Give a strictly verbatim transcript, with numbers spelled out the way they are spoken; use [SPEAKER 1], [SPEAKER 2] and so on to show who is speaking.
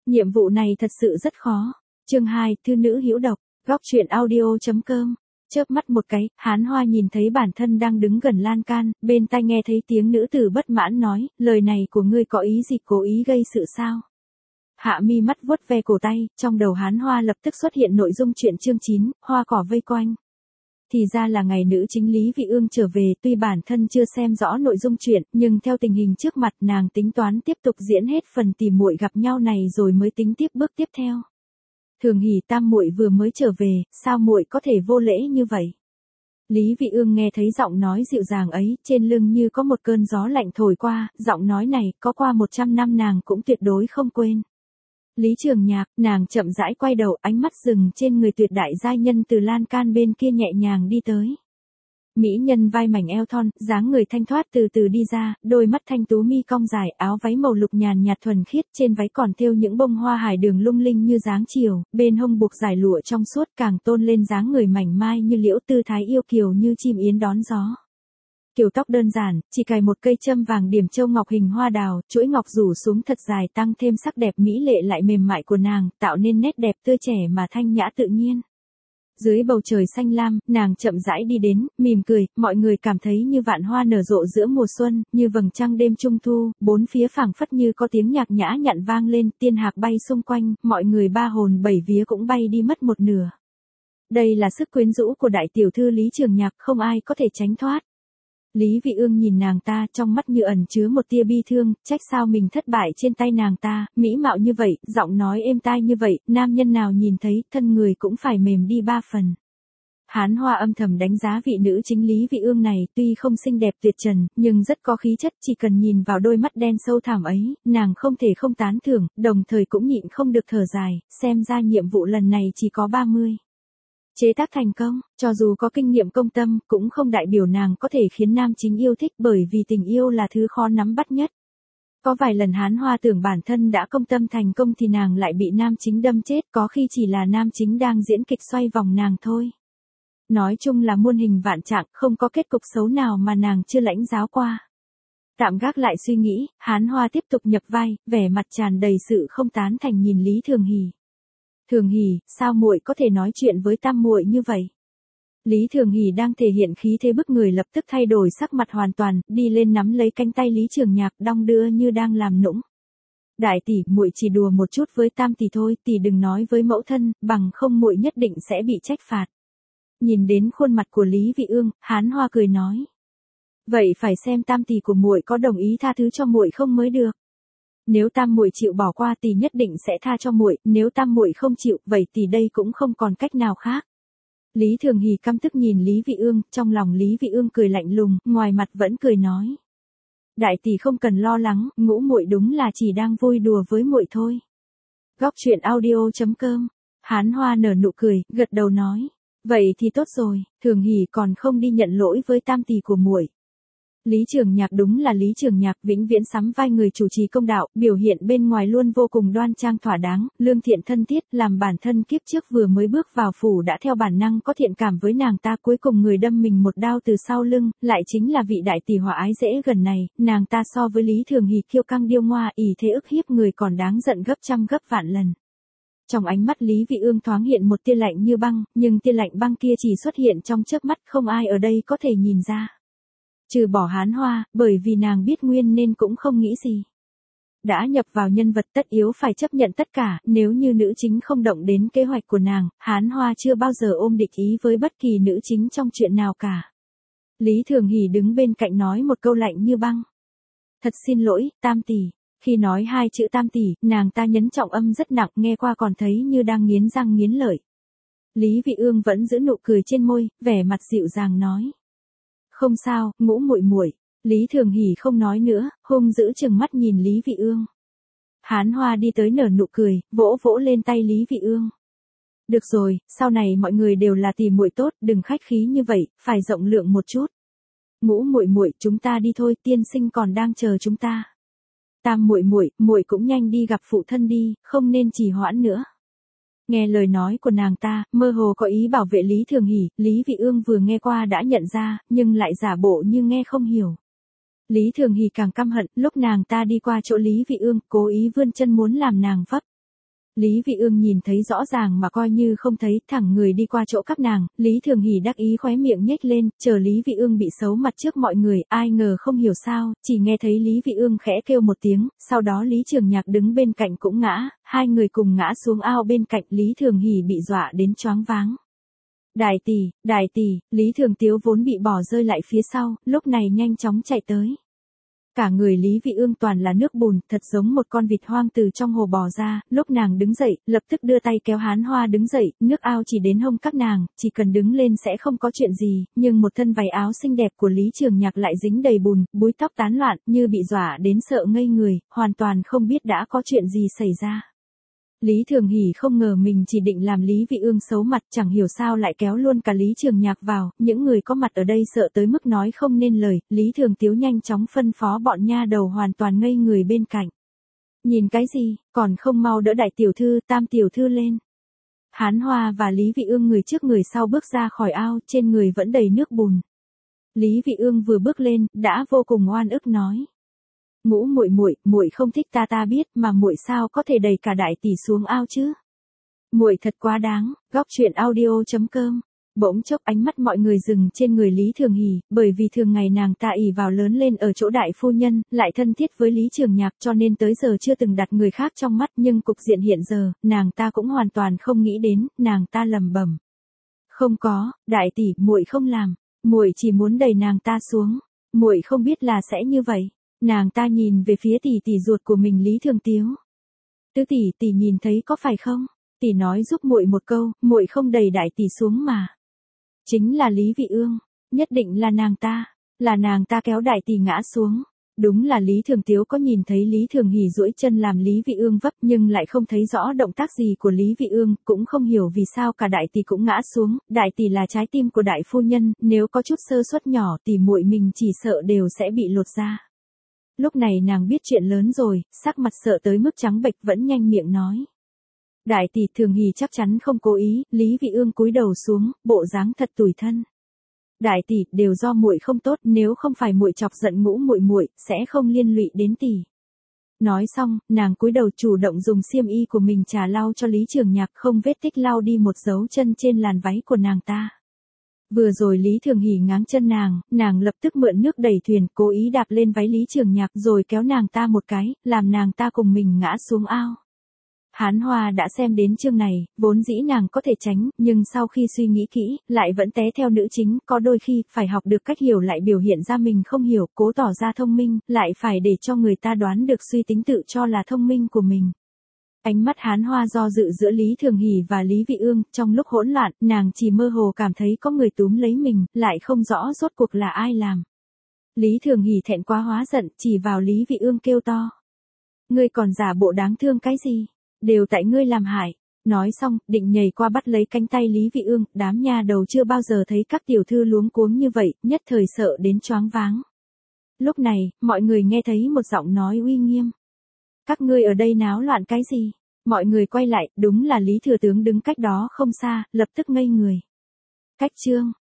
[SPEAKER 1] Nhiệm vụ này thật sự rất khó. Chương hai, thư nữ hữu độc, góc truyện audio.com. Chớp mắt một cái, Hán Hoa nhìn thấy bản thân đang đứng gần lan can, bên tai nghe thấy tiếng nữ tử bất mãn nói, lời này của ngươi có ý gì, cố ý gây sự sao? Hạ mi mắt vuốt ve cổ tay, trong đầu Hán Hoa lập tức xuất hiện nội dung truyện chương chín, hoa cỏ vây quanh. Thì ra là ngày nữ chính Lý Vị Ương trở về, tuy bản thân chưa xem rõ nội dung truyện, nhưng theo tình hình trước mặt nàng tính toán tiếp tục diễn hết phần tìm muội gặp nhau này rồi mới tính tiếp bước tiếp theo. Thường Hỉ, tam muội vừa mới trở về, sao muội có thể vô lễ như vậy? Lý Vị Ương nghe thấy giọng nói dịu dàng ấy, trên lưng như có một cơn gió lạnh thổi qua, giọng nói này, có qua một trăm năm nàng cũng tuyệt đối không quên. Lý Trường Nhạc, nàng chậm rãi quay đầu, ánh mắt dừng trên người tuyệt đại giai nhân từ lan can bên kia nhẹ nhàng đi tới. Mỹ nhân vai mảnh eo thon, dáng người thanh thoát từ từ đi ra, đôi mắt thanh tú mi cong dài, áo váy màu lục nhàn nhạt thuần khiết, trên váy còn thêu những bông hoa hải đường lung linh như dáng chiều, bên hông buộc dài lụa trong suốt càng tôn lên dáng người mảnh mai như liễu, tư thái yêu kiều như chim yến đón gió. Kiểu tóc đơn giản, chỉ cài một cây châm vàng điểm châu ngọc hình hoa đào, chuỗi ngọc rủ xuống thật dài tăng thêm sắc đẹp mỹ lệ lại mềm mại của nàng, tạo nên nét đẹp tươi trẻ mà thanh nhã tự nhiên. Dưới bầu trời xanh lam, nàng chậm rãi đi đến, mỉm cười, mọi người cảm thấy như vạn hoa nở rộ giữa mùa xuân, như vầng trăng đêm trung thu, bốn phía phảng phất như có tiếng nhạc nhã nhặn vang lên, tiên hạc bay xung quanh, mọi người ba hồn bảy vía cũng bay đi mất một nửa. Đây là sức quyến rũ của đại tiểu thư Lý Trường Nhạc, không ai có thể tránh thoát. Lý Vị Ương nhìn nàng ta, trong mắt như ẩn chứa một tia bi thương, trách sao mình thất bại trên tay nàng ta, mỹ mạo như vậy, giọng nói êm tai như vậy, nam nhân nào nhìn thấy, thân người cũng phải mềm đi ba phần. Hán Hoa âm thầm đánh giá vị nữ chính Lý Vị Ương này, tuy không xinh đẹp tuyệt trần, nhưng rất có khí chất, chỉ cần nhìn vào đôi mắt đen sâu thẳm ấy, nàng không thể không tán thưởng, đồng thời cũng nhịn không được thở dài, xem ra nhiệm vụ lần này chỉ có ba mươi. Chế tác thành công, cho dù có kinh nghiệm công tâm, cũng không đại biểu nàng có thể khiến nam chính yêu thích, bởi vì tình yêu là thứ khó nắm bắt nhất. Có vài lần Hán Hoa tưởng bản thân đã công tâm thành công thì nàng lại bị nam chính đâm chết, có khi chỉ là nam chính đang diễn kịch xoay vòng nàng thôi. Nói chung là muôn hình vạn trạng, không có kết cục xấu nào mà nàng chưa lãnh giáo qua. Tạm gác lại suy nghĩ, Hán Hoa tiếp tục nhập vai, vẻ mặt tràn đầy sự không tán thành nhìn Lý Thường Hỉ. Thường Hỉ, sao muội có thể nói chuyện với tam muội như vậy? Lý Thường Hỉ đang thể hiện khí thế bức người lập tức thay đổi sắc mặt hoàn toàn, đi lên nắm lấy cánh tay Lý Trường Nhạc, đong đưa như đang làm nũng. Đại tỷ, muội chỉ đùa một chút với tam tỷ thôi, tỷ đừng nói với mẫu thân, bằng không muội nhất định sẽ bị trách phạt. Nhìn đến khuôn mặt của Lý Vị Ương, Hán Hoa cười nói: vậy phải xem tam tỷ của muội có đồng ý tha thứ cho muội không mới được. Nếu tam muội chịu bỏ qua tỷ nhất định sẽ tha cho muội, nếu tam muội không chịu, vậy thì đây cũng không còn cách nào khác. Lý Thường Hỉ căm tức nhìn Lý Vị Ương, trong lòng Lý Vị Ương cười lạnh lùng, ngoài mặt vẫn cười nói: đại tỷ không cần lo lắng, ngũ muội đúng là chỉ đang vui đùa với muội thôi. Góc truyện audio.com. Hán Hoa nở nụ cười, gật đầu nói: vậy thì tốt rồi, Thường Hỉ còn không đi nhận lỗi với tam tỷ của muội. Lý Trường Nhạc đúng là Lý Trường Nhạc, vĩnh viễn sắm vai người chủ trì công đạo, biểu hiện bên ngoài luôn vô cùng đoan trang thỏa đáng, lương thiện thân thiết, làm bản thân kiếp trước vừa mới bước vào phủ đã theo bản năng có thiện cảm với nàng ta, cuối cùng người đâm mình một đao từ sau lưng, lại chính là vị đại tỷ hòa ái dễ gần này, nàng ta so với Lý Thường Hỉ kiêu căng điêu ngoa, ỷ thế ức hiếp người còn đáng giận gấp trăm gấp vạn lần. Trong ánh mắt Lý Vị Ương thoáng hiện một tia lạnh như băng, nhưng tia lạnh băng kia chỉ xuất hiện trong chớp mắt, không ai ở đây có thể nhìn ra. Trừ bỏ Hán Hoa, bởi vì nàng biết nguyên nên cũng không nghĩ gì. Đã nhập vào nhân vật tất yếu phải chấp nhận tất cả, nếu như nữ chính không động đến kế hoạch của nàng, Hán Hoa chưa bao giờ ôm địch ý với bất kỳ nữ chính trong chuyện nào cả. Lý Thường Hỉ đứng bên cạnh nói một câu lạnh như băng: thật xin lỗi, tam tỷ. Khi nói hai chữ tam tỷ, nàng ta nhấn trọng âm rất nặng, nghe qua còn thấy như đang nghiến răng nghiến lợi. Lý Vị Ương vẫn giữ nụ cười trên môi, vẻ mặt dịu dàng nói: không sao, ngũ muội muội. Lý Thường Hỉ không nói nữa, hung dữ trừng mắt nhìn Lý Vị Ương. Hán Hoa đi tới nở nụ cười, vỗ vỗ lên tay Lý Vị Ương. được rồi, sau này mọi người đều là tỷ muội tốt, đừng khách khí như vậy, phải rộng lượng một chút. Ngũ muội muội, chúng ta đi thôi, tiên sinh còn đang chờ chúng ta. Tam muội muội, muội cũng nhanh đi gặp phụ thân đi, không nên trì hoãn nữa. Nghe lời nói của nàng ta, mơ hồ có ý bảo vệ Lý Thường Hỉ, Lý Vị Ương vừa nghe qua đã nhận ra, nhưng lại giả bộ như nghe không hiểu. Lý Thường Hỉ càng căm hận, lúc nàng ta đi qua chỗ Lý Vị Ương, cố ý vươn chân muốn làm nàng vấp. Lý Vị Ương nhìn thấy rõ ràng mà coi như không thấy, thẳng người đi qua chỗ các nàng, Lý Thường Hỷ đắc ý khóe miệng nhếch lên, chờ Lý Vị Ương bị xấu mặt trước mọi người, ai ngờ không hiểu sao, chỉ nghe thấy Lý Vị Ương khẽ kêu một tiếng, sau đó Lý Trường Nhạc đứng bên cạnh cũng ngã, hai người cùng ngã xuống ao bên cạnh, Lý Thường Hỷ bị dọa đến choáng váng. Đại tỷ, đại tỷ, Lý Thường Tiếu vốn bị bỏ rơi lại phía sau, lúc này nhanh chóng chạy tới. Cả người Lý Vị Ương toàn là nước bùn, thật giống một con vịt hoang từ trong hồ bò ra, lúc nàng đứng dậy, lập tức đưa tay kéo Hán Hoa đứng dậy, nước ao chỉ đến hông các nàng, chỉ cần đứng lên sẽ không có chuyện gì, nhưng một thân váy áo xinh đẹp của Lý Trường Nhạc lại dính đầy bùn, búi tóc tán loạn, như bị dọa đến sợ ngây người, hoàn toàn không biết đã có chuyện gì xảy ra. Lý Thường Hỷ không ngờ mình chỉ định làm Lý Vị Ương xấu mặt, chẳng hiểu sao lại kéo luôn cả Lý Trường Nhạc vào, những người có mặt ở đây sợ tới mức nói không nên lời, Lý Thường Tiếu nhanh chóng phân phó bọn nha đầu hoàn toàn ngây người bên cạnh. Nhìn cái gì, còn không mau đỡ đại tiểu thư, tam tiểu thư lên. Hán Hoa và Lý Vị Ương người trước người sau bước ra khỏi ao, trên người vẫn đầy nước bùn. Lý Vị Ương vừa bước lên, đã vô cùng oan ức nói. Ngũ muội muội, muội không thích ta ta biết, mà muội sao có thể đẩy cả đại tỷ xuống ao chứ? Muội thật quá đáng. Góc truyện audio chấm com. Bỗng chốc ánh mắt mọi người dừng trên người Lý Thường Hỷ, bởi vì thường ngày nàng ta ỷ vào lớn lên ở chỗ đại phu nhân, lại thân thiết với Lý Trường Nhạc, cho nên tới giờ chưa từng đặt người khác trong mắt, nhưng cục diện hiện giờ, nàng ta cũng hoàn toàn không nghĩ đến, nàng ta lẩm bẩm. Không có, đại tỷ, muội không làm, muội chỉ muốn đẩy nàng ta xuống, muội không biết là sẽ như vậy. Nàng ta nhìn về phía tỷ tỷ ruột của mình Lý Thường Tiếu. Tứ tỷ, tỷ nhìn thấy có phải không? Tỷ nói giúp muội một câu, muội không đẩy đại tỷ xuống mà. Chính là Lý Vị Ương, nhất định là nàng ta, là nàng ta kéo đại tỷ ngã xuống. Đúng là Lý Thường Tiếu có nhìn thấy Lý Thường Hỷ duỗi chân làm Lý Vị Ương vấp, nhưng lại không thấy rõ động tác gì của Lý Vị Ương, cũng không hiểu vì sao cả đại tỷ cũng ngã xuống, đại tỷ là trái tim của đại phu nhân, nếu có chút sơ suất nhỏ thì muội mình chỉ sợ đều sẽ bị lột ra. Lúc này nàng biết chuyện lớn rồi, sắc mặt sợ tới mức trắng bệch vẫn nhanh miệng nói. Đại tỷ, Thường Hỷ chắc chắn không cố ý, Lý Vị Ương cúi đầu xuống, bộ dáng thật tủi thân. Đại tỷ, đều do muội không tốt, nếu không phải muội chọc giận Ngũ muội muội, sẽ không liên lụy đến tỷ. Nói xong, nàng cúi đầu chủ động dùng xiêm y của mình trà lau cho Lý Trường Nhạc, không vết tích lau đi một dấu chân trên làn váy của nàng ta. Vừa rồi Lý Thường Hỷ ngáng chân nàng, nàng lập tức mượn nước đẩy thuyền, cố ý đạp lên váy Lý Trường Nhạc rồi kéo nàng ta một cái, làm nàng ta cùng mình ngã xuống ao. Hán Hoa đã xem đến chương này, vốn dĩ nàng có thể tránh, nhưng sau khi suy nghĩ kỹ, lại vẫn té theo nữ chính, có đôi khi, phải học được cách hiểu lại biểu hiện ra mình không hiểu, cố tỏ ra thông minh, lại phải để cho người ta đoán được suy tính tự cho là thông minh của mình. Ánh mắt Hán Hoa do dự giữa Lý Thường Hỷ và Lý Vị Ương, trong lúc hỗn loạn, nàng chỉ mơ hồ cảm thấy có người túm lấy mình, lại không rõ rốt cuộc là ai làm. Lý Thường Hỷ thẹn quá hóa giận, chỉ vào Lý Vị Ương kêu to. Ngươi còn giả bộ đáng thương cái gì? Đều tại ngươi làm hại. Nói xong, định nhảy qua bắt lấy cánh tay Lý Vị Ương, đám nha đầu chưa bao giờ thấy các tiểu thư luống cuống như vậy, nhất thời sợ đến choáng váng. Lúc này, mọi người nghe thấy một giọng nói uy nghiêm. Các ngươi ở đây náo loạn cái gì? Mọi người quay lại, đúng là Lý Thừa Tướng đứng cách đó không xa, lập tức ngây người. Cách chương.